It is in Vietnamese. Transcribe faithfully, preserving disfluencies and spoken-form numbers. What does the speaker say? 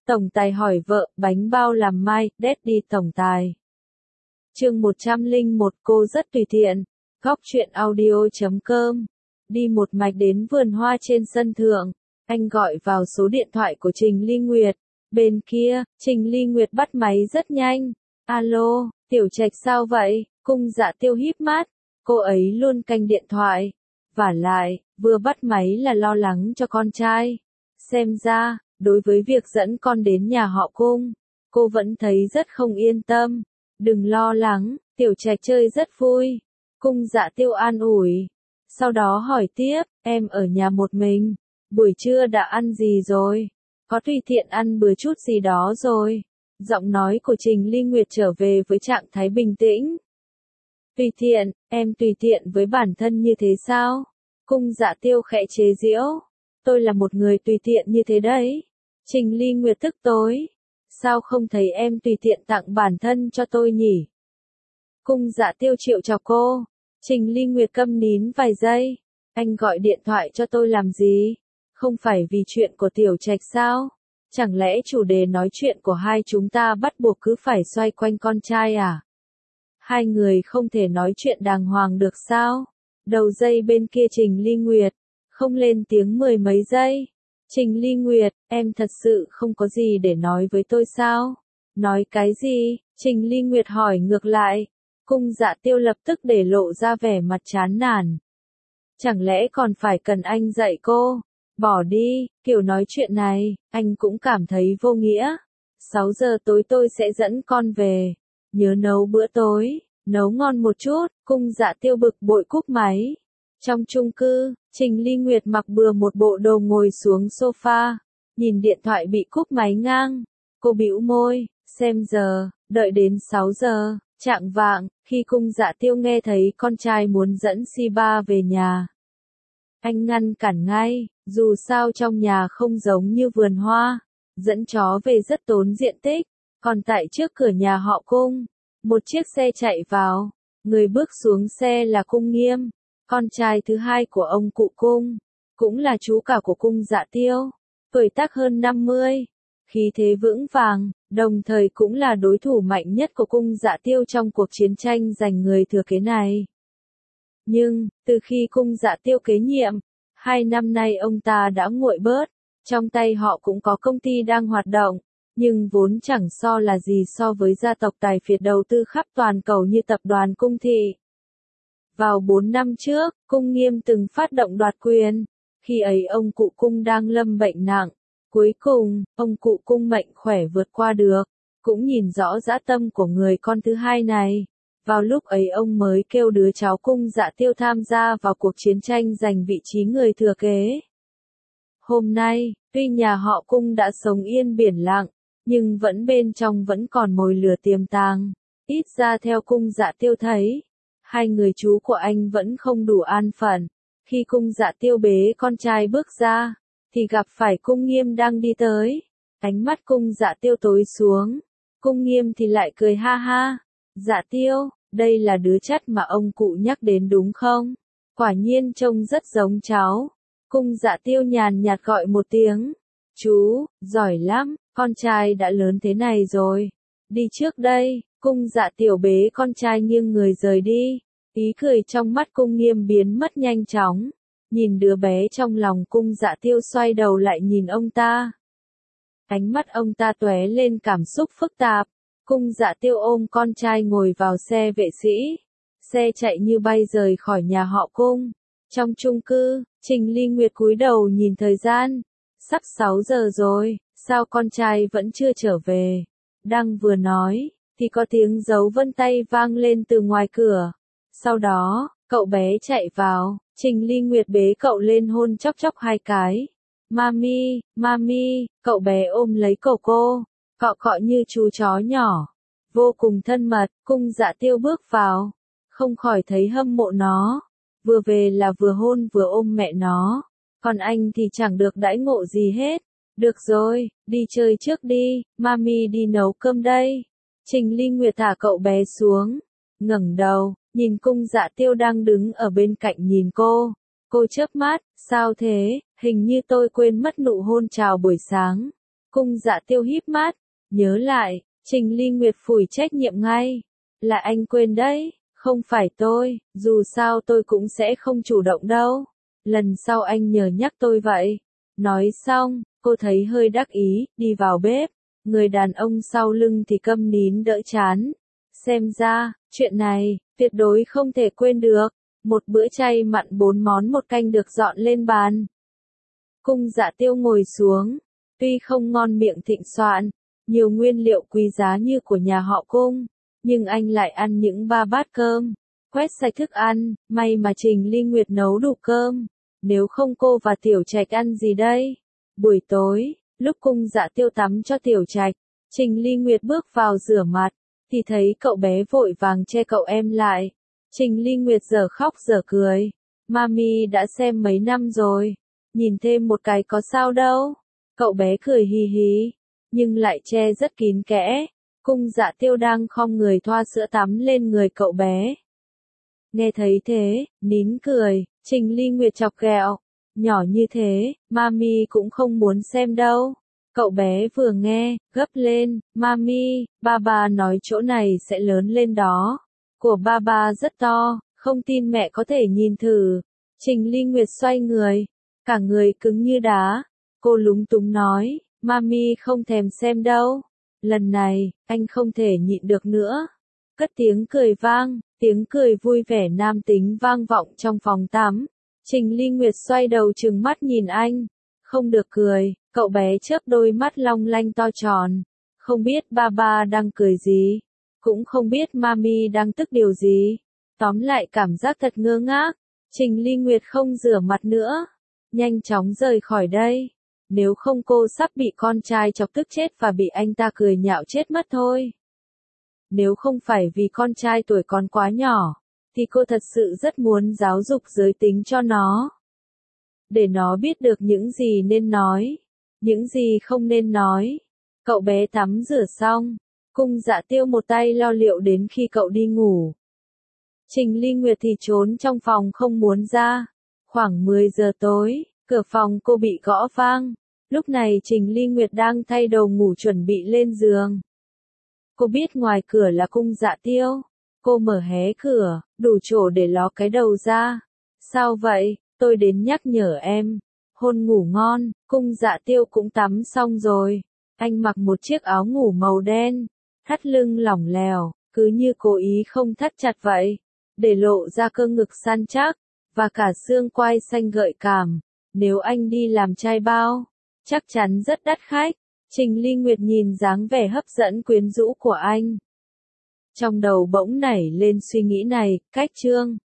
Tổng tài hỏi vợ, bánh bao làm mai, Daddy tổng tài. Chương một trăm lẻ một cô rất tùy tiện. Góc truyện audio chấm com. Đi một mạch đến vườn hoa trên sân thượng. Anh gọi vào số điện thoại của Trình Ly Nguyệt. Bên kia, Trình Ly Nguyệt bắt máy rất nhanh. Alo, Tiểu Trạch sao vậy? Cung Dạ Tiêu híp mắt. Cô ấy luôn canh điện thoại. Vả lại, vừa bắt máy là lo lắng cho con trai. Xem ra, đối với việc dẫn con đến nhà họ Cung, cô vẫn thấy rất không yên tâm. Đừng lo lắng, Tiểu Trạch chơi rất vui. Cung Dạ Tiêu an ủi. Sau đó hỏi tiếp, em ở nhà một mình, buổi trưa đã ăn gì rồi? Có tùy tiện ăn bữa chút gì đó rồi? Giọng nói của Trình Ly Nguyệt trở về với trạng thái bình tĩnh. Tùy tiện, em tùy tiện với bản thân như thế sao? Cung Dạ Tiêu khẽ chế giễu. Tôi là một người tùy tiện như thế đấy. Trình Ly Nguyệt tức tối. Sao không thấy em tùy tiện tặng bản thân cho tôi nhỉ? Cung Dạ Tiêu chịu chọc cô. Trình Ly Nguyệt câm nín vài giây. Anh gọi điện thoại cho tôi làm gì? Không phải vì chuyện của Tiểu Trạch sao? Chẳng lẽ chủ đề nói chuyện của hai chúng ta bắt buộc cứ phải xoay quanh con trai à? Hai người không thể nói chuyện đàng hoàng được sao? Đầu dây bên kia Trình Ly Nguyệt, không lên tiếng mười mấy giây. Trình Ly Nguyệt, em thật sự không có gì để nói với tôi sao? Nói cái gì? Trình Ly Nguyệt hỏi ngược lại. Cung Dạ Tiêu lập tức để lộ ra vẻ mặt chán nản. Chẳng lẽ còn phải cần anh dạy cô? Bỏ đi, kiểu nói chuyện này, anh cũng cảm thấy vô nghĩa. sáu giờ tối tôi sẽ dẫn con về. Nhớ nấu bữa tối, nấu ngon một chút. Cung Dạ Tiêu bực bội cúp máy. Trong chung cư, Trình Ly Nguyệt mặc bừa một bộ đồ ngồi xuống sofa, nhìn điện thoại bị cúp máy ngang. Cô bĩu môi, xem giờ, đợi đến sáu giờ, chạng vạng, khi Cung Dạ Tiêu nghe thấy con trai muốn dẫn si ba về nhà. Anh ngăn cản ngay, dù sao trong nhà không giống như vườn hoa, dẫn chó về rất tốn diện tích, còn tại trước cửa nhà họ Cung, một chiếc xe chạy vào, người bước xuống xe là Cung Nghiêm, con trai thứ hai của ông cụ Cung, cũng là chú cả của Cung Dạ Tiêu, tuổi tác hơn năm mươi, khí thế vững vàng, đồng thời cũng là đối thủ mạnh nhất của Cung Dạ Tiêu trong cuộc chiến tranh giành người thừa kế này. Nhưng, từ khi Cung Dạ Tiêu kế nhiệm, hai năm nay ông ta đã nguội bớt, trong tay họ cũng có công ty đang hoạt động, nhưng vốn chẳng so là gì so với gia tộc tài phiệt đầu tư khắp toàn cầu như tập đoàn Cung Thị. Vào bốn năm trước, Cung Nghiêm từng phát động đoạt quyền, khi ấy ông cụ Cung đang lâm bệnh nặng, cuối cùng, ông cụ Cung mạnh khỏe vượt qua được, cũng nhìn rõ dã tâm của người con thứ hai này. Vào lúc ấy ông mới kêu đứa cháu Cung Dạ Tiêu tham gia vào cuộc chiến tranh giành vị trí người thừa kế. Hôm nay, tuy nhà họ Cung đã sống yên biển lặng, nhưng vẫn bên trong vẫn còn mồi lửa tiềm tàng. Ít ra theo Cung Dạ Tiêu thấy, hai người chú của anh vẫn không đủ an phận. Khi Cung Dạ Tiêu bế con trai bước ra, thì gặp phải Cung Nghiêm đang đi tới. Ánh mắt Cung Dạ Tiêu tối xuống, Cung Nghiêm thì lại cười ha ha. Dạ Tiêu, đây là đứa chất mà ông cụ nhắc đến đúng không? Quả nhiên trông rất giống cháu. Cung Dạ Tiêu nhàn nhạt gọi một tiếng. Chú, giỏi lắm, con trai đã lớn thế này rồi. Đi trước đây. Cung Dạ Tiểu bế con trai nghiêng người rời đi. Ý cười trong mắt Cung Nghiêm biến mất nhanh chóng. Nhìn đứa bé trong lòng Cung Dạ Tiêu xoay đầu lại nhìn ông ta. Ánh mắt ông ta tóe lên cảm xúc phức tạp. Cung Dạ Tiêu ôm con trai ngồi vào xe vệ sĩ. Xe chạy như bay rời khỏi nhà họ Cung. Trong chung cư, Trình Ly Nguyệt cúi đầu nhìn thời gian. Sắp sáu giờ rồi, sao con trai vẫn chưa trở về? Đang vừa nói, thì có tiếng dấu vân tay vang lên từ ngoài cửa. Sau đó, cậu bé chạy vào, Trình Ly Nguyệt bế cậu lên hôn chóc chóc hai cái. Mami, mami, cậu bé ôm lấy cổ cô, cọ cọ như chú chó nhỏ. Vô cùng thân mật, Cung Dạ Tiêu bước vào, không khỏi thấy hâm mộ nó. Vừa về là vừa hôn vừa ôm mẹ nó, còn anh thì chẳng được đãi ngộ gì hết. Được rồi, đi chơi trước đi, mami đi nấu cơm đây. Trình Ly Nguyệt thả cậu bé xuống, ngẩng đầu, nhìn Cung Dạ Tiêu đang đứng ở bên cạnh nhìn cô. Cô chớp mắt, sao thế, hình như tôi quên mất nụ hôn chào buổi sáng. Cung Dạ Tiêu híp mắt, nhớ lại, Trình Ly Nguyệt phủi trách nhiệm ngay. Là anh quên đấy, không phải tôi, dù sao tôi cũng sẽ không chủ động đâu. Lần sau anh nhờ nhắc tôi vậy. Nói xong, cô thấy hơi đắc ý, đi vào bếp. Người đàn ông sau lưng thì câm nín đỡ chán. Xem ra, chuyện này, tuyệt đối không thể quên được. Một bữa chay mặn bốn món một canh được dọn lên bàn. Cung Dạ Tiêu ngồi xuống, tuy không ngon miệng thịnh soạn, nhiều nguyên liệu quý giá như của nhà họ Cung, nhưng anh lại ăn những ba bát cơm, quét sạch thức ăn, may mà Trình Ly Nguyệt nấu đủ cơm, nếu không cô và Tiểu Trạch ăn gì đây? Buổi tối, lúc Cung Dạ Tiêu tắm cho Tiểu Trạch, Trình Ly Nguyệt bước vào rửa mặt, thì thấy cậu bé vội vàng che cậu em lại. Trình Ly Nguyệt giờ khóc giờ cười, Mami đã xem mấy năm rồi, nhìn thêm một cái có sao đâu. Cậu bé cười hì hì, nhưng lại che rất kín kẽ. Cung Dạ Tiêu đang khom người thoa sữa tắm lên người cậu bé. Nghe thấy thế, nín cười, Trình Ly Nguyệt chọc ghẹo. Nhỏ như thế, Mami cũng không muốn xem đâu. Cậu bé vừa nghe, gấp lên, Mami, ba ba nói chỗ này sẽ lớn lên đó. Của ba ba rất to, không tin mẹ có thể nhìn thử. Trình Ly Nguyệt xoay người, cả người cứng như đá. Cô lúng túng nói, Mami không thèm xem đâu. Lần này, anh không thể nhịn được nữa. Cất tiếng cười vang, tiếng cười vui vẻ nam tính vang vọng trong phòng tắm. Trình Ly Nguyệt xoay đầu trừng mắt nhìn anh. Không được cười, cậu bé chớp đôi mắt long lanh to tròn. Không biết ba ba đang cười gì. Cũng không biết Mami đang tức điều gì. Tóm lại cảm giác thật ngơ ngác. Trình Ly Nguyệt không rửa mặt nữa. Nhanh chóng rời khỏi đây. Nếu không cô sắp bị con trai chọc tức chết và bị anh ta cười nhạo chết mất thôi. Nếu không phải vì con trai tuổi còn quá nhỏ, thì cô thật sự rất muốn giáo dục giới tính cho nó. Để nó biết được những gì nên nói, những gì không nên nói. Cậu bé tắm rửa xong, Cung Dạ Tiêu một tay lo liệu đến khi cậu đi ngủ. Trình Ly Nguyệt thì trốn trong phòng không muốn ra. Khoảng mười giờ tối, cửa phòng cô bị gõ vang. Lúc này Trình Ly Nguyệt đang thay đồ ngủ chuẩn bị lên giường. Cô biết ngoài cửa là Cung Dạ Tiêu. Cô mở hé cửa, đủ chỗ để ló cái đầu ra. Sao vậy? Tôi đến nhắc nhở em. Hôn ngủ ngon. Cung Dạ Tiêu cũng tắm xong rồi. Anh mặc một chiếc áo ngủ màu đen, thắt lưng lỏng lẻo, cứ như cố ý không thắt chặt vậy, để lộ ra cơ ngực săn chắc, và cả xương quai xanh gợi cảm. Nếu anh đi làm trai bao, chắc chắn rất đắt khách. Trình Ly Nguyệt nhìn dáng vẻ hấp dẫn quyến rũ của anh. Trong đầu bỗng nảy lên suy nghĩ này, cách chương.